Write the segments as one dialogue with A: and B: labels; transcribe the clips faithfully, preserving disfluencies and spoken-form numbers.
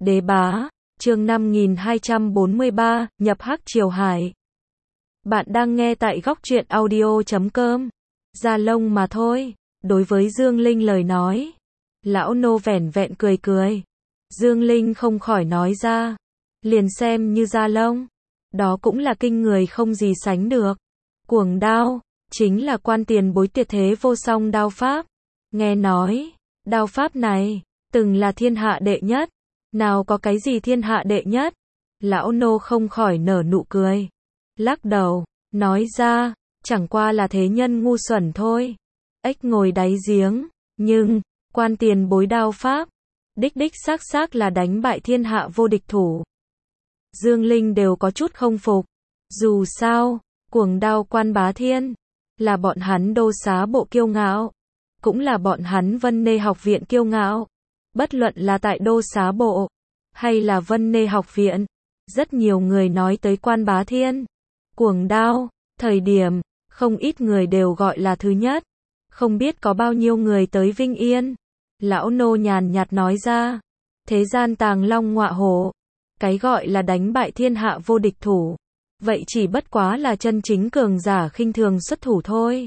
A: Đế bá, chương năm nghìn hai trăm bốn mươi ba, nhập hắc triều hải. Bạn đang nghe tại góc truyện audio chấm com. Da lông mà thôi, đối với Dương Linh lời nói. Lão nô vẻn vẹn cười cười. Dương Linh không khỏi nói ra. Liền xem như da lông. Đó cũng là kinh người không gì sánh được. Cuồng đao, chính là quan tiền bối tuyệt thế vô song đao pháp. Nghe nói, đao pháp này, từng là thiên hạ đệ nhất. Nào có cái gì thiên hạ đệ nhất? Lão nô không khỏi nở nụ cười. Lắc đầu, nói ra, chẳng qua là thế nhân ngu xuẩn thôi. Ếch ngồi đáy giếng, nhưng, quan tiền bối đao pháp, đích đích xác xác là đánh bại thiên hạ vô địch thủ. Dương Linh đều có chút không phục. Dù sao, cuồng đao quan bá thiên, là bọn hắn đô xá bộ kiêu ngạo, cũng là bọn hắn Vân Nê học viện kiêu ngạo. Bất luận là tại đô xá bộ, hay là Vân Nê học viện, rất nhiều người nói tới quan bá thiên, cuồng đao, thời điểm, không ít người đều gọi là thứ nhất, không biết có bao nhiêu người tới Vinh Yên. Lão nô nhàn nhạt nói ra, thế gian tàng long ngọa hổ, cái gọi là đánh bại thiên hạ vô địch thủ, vậy chỉ bất quá là chân chính cường giả khinh thường xuất thủ thôi.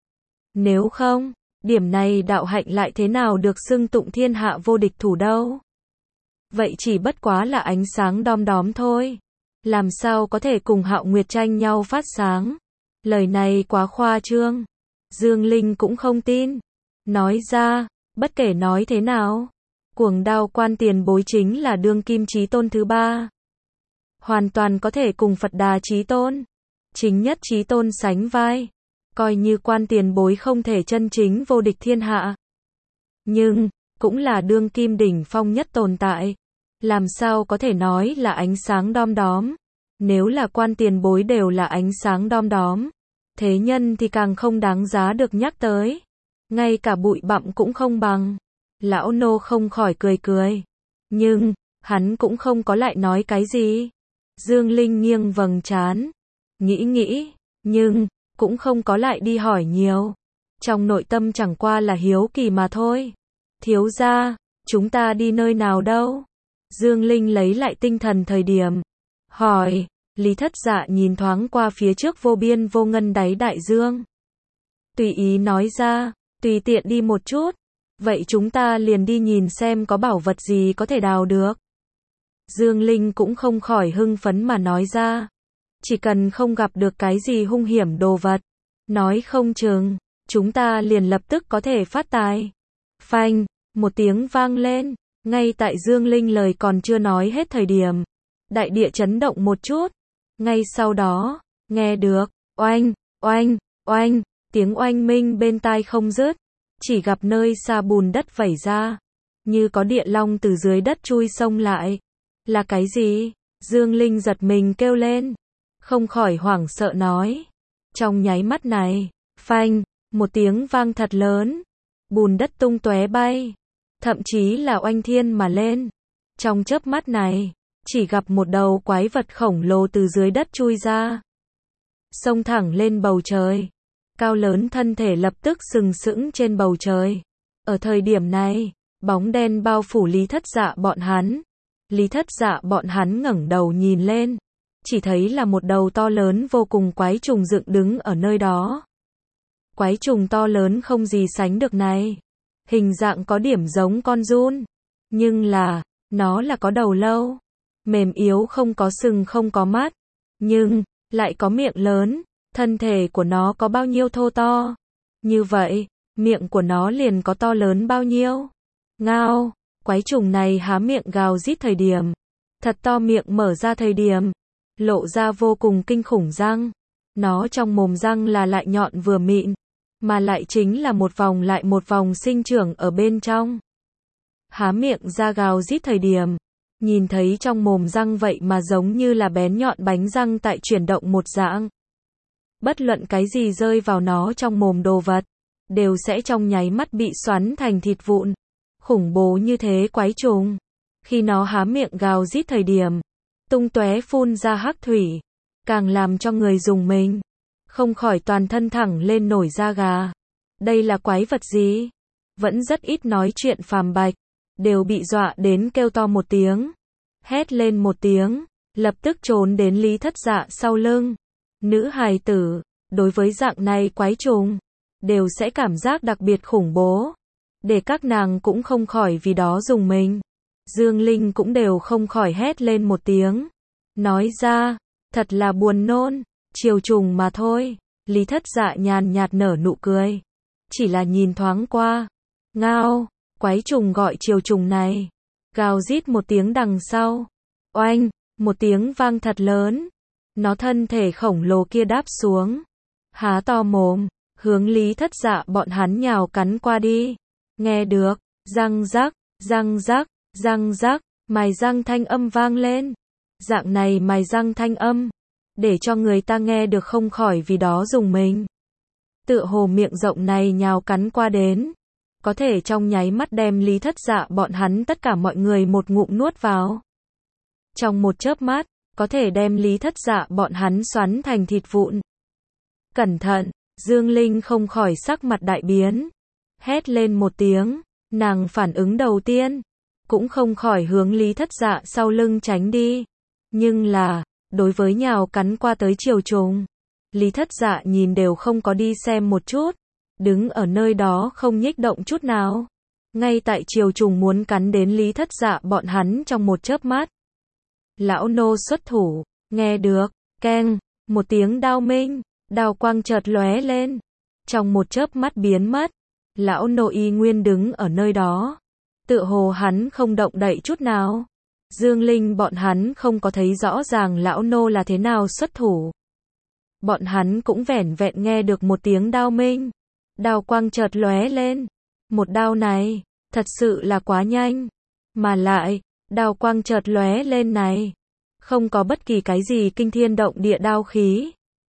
A: Nếu không, điểm này đạo hạnh lại thế nào được xưng tụng thiên hạ vô địch thủ đâu? Vậy chỉ bất quá là ánh sáng đom đóm thôi. Làm sao có thể cùng Hạo Nguyệt tranh nhau phát sáng? Lời này quá khoa trương. Dương Linh cũng không tin. Nói ra, bất kể nói thế nào, cuồng đao quan tiền bối chính là đương kim chí tôn thứ ba. Hoàn toàn có thể cùng Phật Đà chí tôn, chính nhất chí tôn sánh vai. Coi như quan tiền bối không thể chân chính vô địch thiên hạ, nhưng, cũng là đương kim đỉnh phong nhất tồn tại. Làm sao có thể nói là ánh sáng đom đóm? Nếu là quan tiền bối đều là ánh sáng đom đóm, thế nhân thì càng không đáng giá được nhắc tới. Ngay cả bụi bặm cũng không bằng. Lão nô không khỏi cười cười. Nhưng, hắn cũng không có lại nói cái gì. Dương Linh nghiêng vầng trán. Nghĩ nghĩ, nhưng, cũng không có lại đi hỏi nhiều. Trong nội tâm chẳng qua là hiếu kỳ mà thôi. Thiếu gia, chúng ta đi nơi nào đâu? Dương Linh lấy lại tinh thần thời điểm. Hỏi, Lý Thất Dạ nhìn thoáng qua phía trước vô biên vô ngân đáy đại dương. Tùy ý nói ra, tùy tiện đi một chút. Vậy chúng ta liền đi nhìn xem có bảo vật gì có thể đào được. Dương Linh cũng không khỏi hưng phấn mà nói ra. Chỉ cần không gặp được cái gì hung hiểm đồ vật, nói không chừng, chúng ta liền lập tức có thể phát tài. Phanh, một tiếng vang lên, ngay tại Dương Linh lời còn chưa nói hết thời điểm. Đại địa chấn động một chút, ngay sau đó, nghe được, oanh, oanh, oanh, tiếng oanh minh bên tai không dứt, chỉ gặp nơi xa bùn đất vẩy ra, như có địa long từ dưới đất chui xông lại. Là cái gì? Dương Linh giật mình kêu lên. Không khỏi hoảng sợ nói. Trong nháy mắt này, phanh, một tiếng vang thật lớn, bùn đất tung tóe bay, thậm chí là oanh thiên mà lên. Trong chớp mắt này, chỉ gặp một đầu quái vật khổng lồ từ dưới đất chui ra, xông thẳng lên bầu trời. Cao lớn thân thể lập tức sừng sững trên bầu trời. Ở thời điểm này, bóng đen bao phủ Lý Thất Dạ bọn hắn. Lý Thất Dạ bọn hắn ngẩng đầu nhìn lên, chỉ thấy là một đầu to lớn vô cùng quái trùng dựng đứng ở nơi đó. Quái trùng to lớn không gì sánh được này, hình dạng có điểm giống con giun, nhưng là, nó là có đầu lâu, mềm yếu không có sừng không có mắt, nhưng, lại có miệng lớn. Thân thể của nó có bao nhiêu thô to, như vậy, miệng của nó liền có to lớn bao nhiêu. Ngao, quái trùng này há miệng gào rít thời điểm, thật to miệng mở ra thời điểm, lộ ra vô cùng kinh khủng răng. Nó trong mồm răng là lại nhọn vừa mịn, mà lại chính là một vòng lại một vòng sinh trưởng ở bên trong. Há miệng ra gào rít thời điểm, nhìn thấy trong mồm răng vậy mà giống như là bén nhọn bánh răng tại chuyển động một dạng. Bất luận cái gì rơi vào nó trong mồm đồ vật, đều sẽ trong nháy mắt bị xoắn thành thịt vụn. Khủng bố như thế quái trùng, khi nó há miệng gào rít thời điểm, tung tóe phun ra hắc thủy, càng làm cho người rùng mình, không khỏi toàn thân thẳng lên nổi da gà. Đây là quái vật gì? Vẫn rất ít nói chuyện phàm bạch, đều bị dọa đến kêu to một tiếng. hét lên một tiếng, lập tức trốn đến Lý Thất Dạ sau lưng. Nữ hài tử, đối với dạng này quái trùng, đều sẽ cảm giác đặc biệt khủng bố. Để các nàng cũng không khỏi vì đó dùng mình. Dương Linh cũng đều không khỏi hét lên một tiếng. Nói ra, thật là buồn nôn, triều trùng mà thôi. Lý Thất Dạ nhàn nhạt nở nụ cười. Chỉ là nhìn thoáng qua. Ngao, quái trùng gọi triều trùng này. Gào rít một tiếng đằng sau. Oanh, một tiếng vang thật lớn. Nó thân thể khổng lồ kia đáp xuống. Há to mồm, hướng Lý Thất Dạ bọn hắn nhào cắn qua đi. Nghe được, răng rắc, răng rắc, răng rắc, mài răng thanh âm vang lên. Dạng này mài răng thanh âm, để cho người ta nghe được không khỏi vì đó dùng mình. Tựa hồ miệng rộng này nhào cắn qua đến, có thể trong nháy mắt đem Lý Thất Dạ bọn hắn tất cả mọi người một ngụm nuốt vào. Trong một chớp mắt, có thể đem Lý Thất Dạ bọn hắn xoắn thành thịt vụn. Cẩn thận, Dương Linh không khỏi sắc mặt đại biến. Hét lên một tiếng, nàng phản ứng đầu tiên, cũng không khỏi hướng Lý Thất Dạ sau lưng tránh đi. Nhưng là, đối với nhào cắn qua tới triều trùng, Lý Thất Dạ nhìn đều không có đi xem một chút, đứng ở nơi đó không nhích động chút nào. Ngay tại triều trùng muốn cắn đến Lý Thất Dạ bọn hắn trong một chớp mắt. Lão nô xuất thủ, nghe được, keng, một tiếng đao minh, đao quang chợt lóe lên, trong một chớp mắt biến mất. Lão nô y nguyên đứng ở nơi đó, tựa hồ hắn không động đậy chút nào. Dương Linh bọn hắn không có thấy rõ ràng lão nô là thế nào xuất thủ. Bọn hắn cũng vẻn vẹn nghe được một tiếng đao minh, đao quang chợt lóe lên. Một đao này, thật sự là quá nhanh, mà lại, đao quang chợt lóe lên này, không có bất kỳ cái gì kinh thiên động địa đao khí,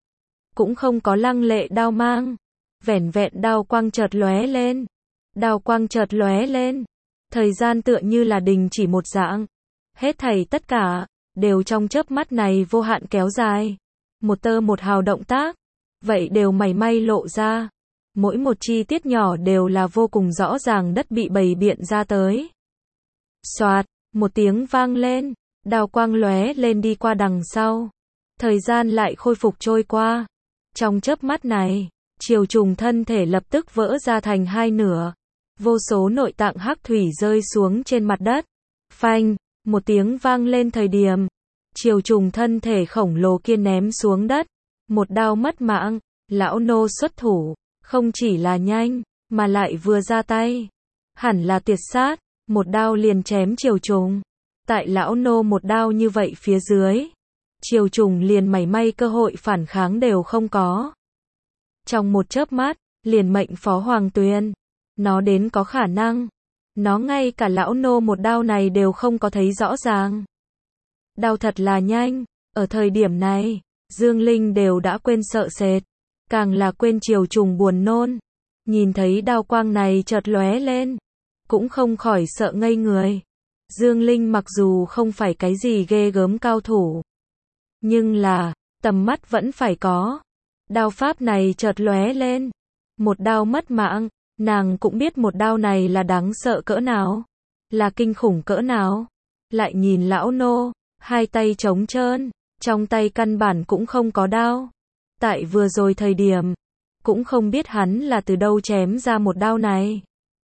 A: cũng không có lăng lệ đao mang, vẻn vẹn đao quang chợt lóe lên, đao quang chợt lóe lên, thời gian tựa như là đình chỉ một dạng, hết thảy tất cả đều trong chớp mắt này vô hạn kéo dài, một tơ một hào động tác, vậy đều mảy may lộ ra, mỗi một chi tiết nhỏ đều là vô cùng rõ ràng đất bị bày biện ra tới. Soạt, một tiếng vang lên, đao quang lóe lên đi qua đằng sau, thời gian lại khôi phục trôi qua, trong chớp mắt này, triều trùng thân thể lập tức vỡ ra thành hai nửa, vô số nội tạng hắc thủy rơi xuống trên mặt đất. Phanh, một tiếng vang lên thời điểm, triều trùng thân thể khổng lồ kia ném xuống đất, một đao mất mạng. Lão nô xuất thủ, không chỉ là nhanh, mà lại vừa ra tay, hẳn là tuyệt sát, một đao liền chém triều trùng. Tại lão nô một đao như vậy phía dưới, triều trùng liền mảy may cơ hội phản kháng đều không có. Trong một chớp mắt, liền mệnh Phó Hoàng Tuyền, nó đến có khả năng, nó ngay cả lão nô một đao này đều không có thấy rõ ràng. Đao thật là nhanh, ở thời điểm này, Dương Linh đều đã quên sợ sệt, càng là quên triều trùng buồn nôn. Nhìn thấy đao quang này chợt lóe lên, cũng không khỏi sợ ngây người. Dương Linh mặc dù không phải cái gì ghê gớm cao thủ, nhưng là, tầm mắt vẫn phải có. Đao pháp này chợt lóe lên, một đao mất mạng, nàng cũng biết một đao này là đáng sợ cỡ nào, là kinh khủng cỡ nào. Lại nhìn lão nô, hai tay trống trơn, trong tay căn bản cũng không có đao. Tại vừa rồi thời điểm, cũng không biết hắn là từ đâu chém ra một đao này.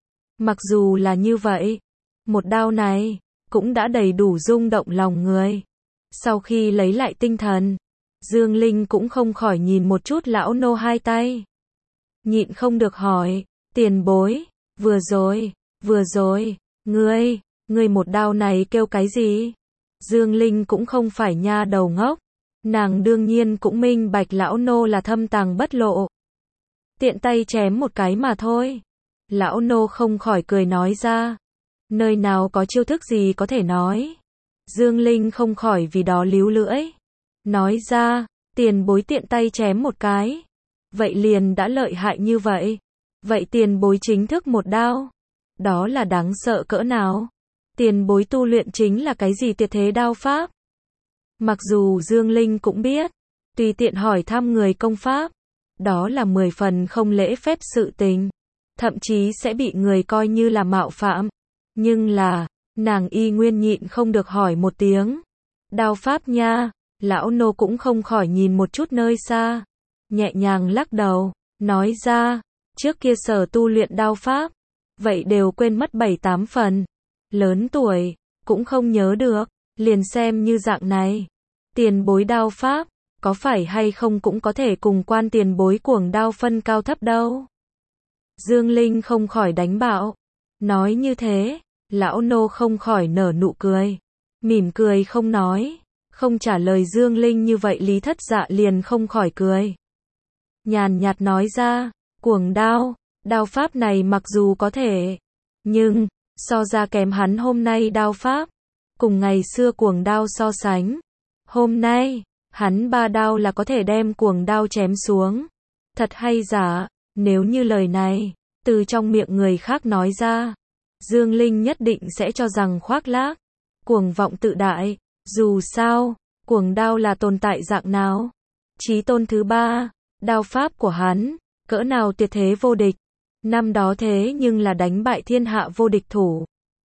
A: Mặc dù là như vậy, một đao này, cũng đã đầy đủ rung động lòng người. Sau khi lấy lại tinh thần, Dương Linh cũng không khỏi nhìn một chút lão nô hai tay. Nhịn không được hỏi, tiền bối, vừa rồi, vừa rồi, ngươi, ngươi một đao này kêu cái gì? Dương Linh cũng không phải nha đầu ngốc, nàng đương nhiên cũng minh bạch lão nô là thâm tàng bất lộ. Tiện tay chém một cái mà thôi. Lão nô không khỏi cười nói ra, nơi nào có chiêu thức gì có thể nói. Dương Linh không khỏi vì đó líu lưỡi, nói ra, tiền bối tiện tay chém một cái, vậy liền đã lợi hại như vậy. Vậy tiền bối chính thức một đao, đó là đáng sợ cỡ nào? Tiền bối tu luyện chính là cái gì tuyệt thế đao pháp? Mặc dù Dương Linh cũng biết, tùy tiện hỏi thăm người công pháp, đó là mười phần không lễ phép sự tình, thậm chí sẽ bị người coi như là mạo phạm. Nhưng là, Nàng y nguyên nhịn không được hỏi một tiếng. Đao pháp nha, lão nô cũng không khỏi nhìn một chút nơi xa. Nhẹ nhàng lắc đầu, nói ra, trước kia sở tu luyện đao pháp, vậy đều quên mất bảy tám phần. Lớn tuổi, cũng không nhớ được, liền xem như dạng này. Tiền bối đao pháp, có phải hay không cũng có thể cùng quan tiền bối cuồng đao phân cao thấp đâu. Dương Linh không khỏi đánh bạo. Nói như thế, lão nô không khỏi nở nụ cười. Mỉm cười không nói, không trả lời Dương Linh như vậy Lý Thất Dạ liền không khỏi cười. Nhàn nhạt nói ra, cuồng đao, đao pháp này mặc dù có thể, nhưng, so ra kém hắn hôm nay đao pháp. Cùng ngày xưa cuồng đao so sánh, hôm nay, hắn ba đao là có thể đem cuồng đao chém xuống. Thật hay giả, nếu như lời này, từ trong miệng người khác nói ra, Dương Linh nhất định sẽ cho rằng khoác lác, cuồng vọng tự đại. Dù sao, cuồng đao là tồn tại dạng nào? Chí tôn thứ ba, đao pháp của hắn, cỡ nào tuyệt thế vô địch. Năm đó thế nhưng là đánh bại thiên hạ vô địch thủ.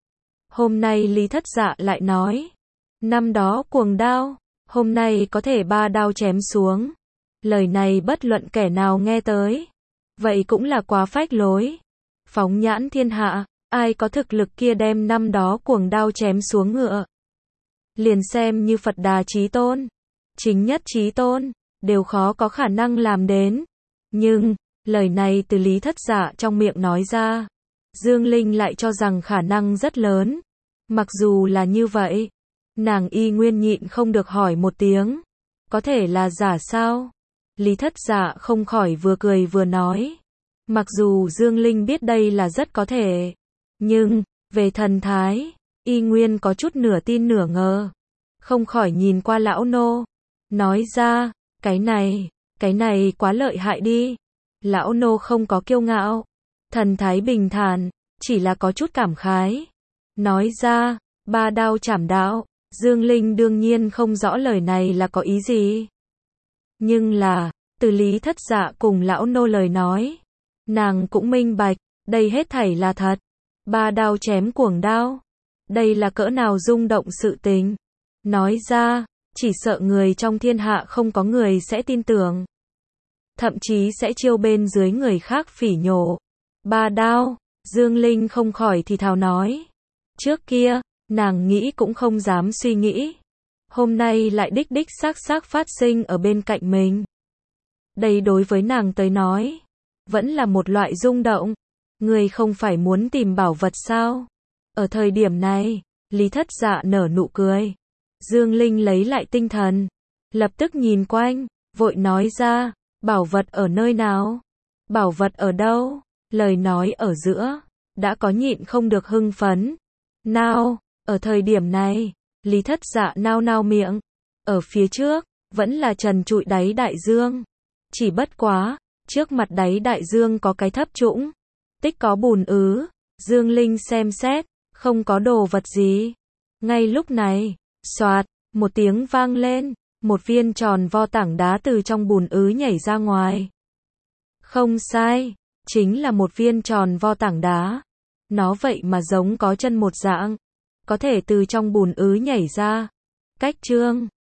A: Hôm nay Lý Thất Dạ lại nói, năm đó cuồng đao, hôm nay có thể ba đao chém xuống. Lời này bất luận kẻ nào nghe tới, vậy cũng là quá phách lối. Phóng nhãn thiên hạ, ai có thực lực kia đem năm đó cuồng đao chém xuống ngựa. Liền xem như Phật Đà Chí Tôn, chính nhất Chí Tôn, đều khó có khả năng làm đến. Nhưng, lời này từ Lý Thất Dạ trong miệng nói ra, Dương Linh lại cho rằng khả năng rất lớn. Mặc dù là như vậy, nàng y nguyên nhịn không được hỏi một tiếng, có thể là giả sao? Lý Thất Dạ không khỏi vừa cười vừa nói, mặc dù Dương Linh biết đây là rất có thể, nhưng, về thần thái, y nguyên có chút nửa tin nửa ngờ. Không khỏi nhìn qua lão nô, nói ra, cái này, cái này quá lợi hại đi. Lão nô không có kiêu ngạo, thần thái bình thản, chỉ là có chút cảm khái. Nói ra, ba đao chảm đạo, Dương Linh đương nhiên không rõ lời này là có ý gì. Nhưng là, từ Lý Thất Dạ cùng lão nô lời nói, nàng cũng minh bạch, đây hết thảy là thật. Ba đao chém cuồng đao, đây là cỡ nào rung động sự tình. Nói ra, chỉ sợ người trong thiên hạ không có người sẽ tin tưởng. Thậm chí sẽ chiêu bên dưới người khác phỉ nhổ. Ba đao, Dương Linh không khỏi thì thào nói. Trước kia, nàng nghĩ cũng không dám suy nghĩ. Hôm nay lại đích đích xác xác phát sinh ở bên cạnh mình. Đây đối với nàng tới nói, vẫn là một loại rung động. Người không phải muốn tìm bảo vật sao? Ở thời điểm này, Lý Thất Dạ nở nụ cười. Dương Linh lấy lại tinh thần, lập tức nhìn quanh, vội nói ra, bảo vật ở nơi nào? Bảo vật ở đâu? Lời nói ở giữa, đã có nhịn không được hưng phấn. Nào, ở thời điểm này, Lý Thất Dạ nao nao miệng, ở phía trước, vẫn là trần trụi đáy đại dương. Chỉ bất quá, trước mặt đáy đại dương có cái thấp trũng, tích có bùn ứ. Dương Linh xem xét, không có đồ vật gì. Ngay lúc này, xoạt, một tiếng vang lên, một viên tròn vo tảng đá từ trong bùn ứ nhảy ra ngoài. Không sai, chính là một viên tròn vo tảng đá. Nó vậy mà giống có chân một dạng, có thể từ trong bùn ứ nhảy ra. Cách chương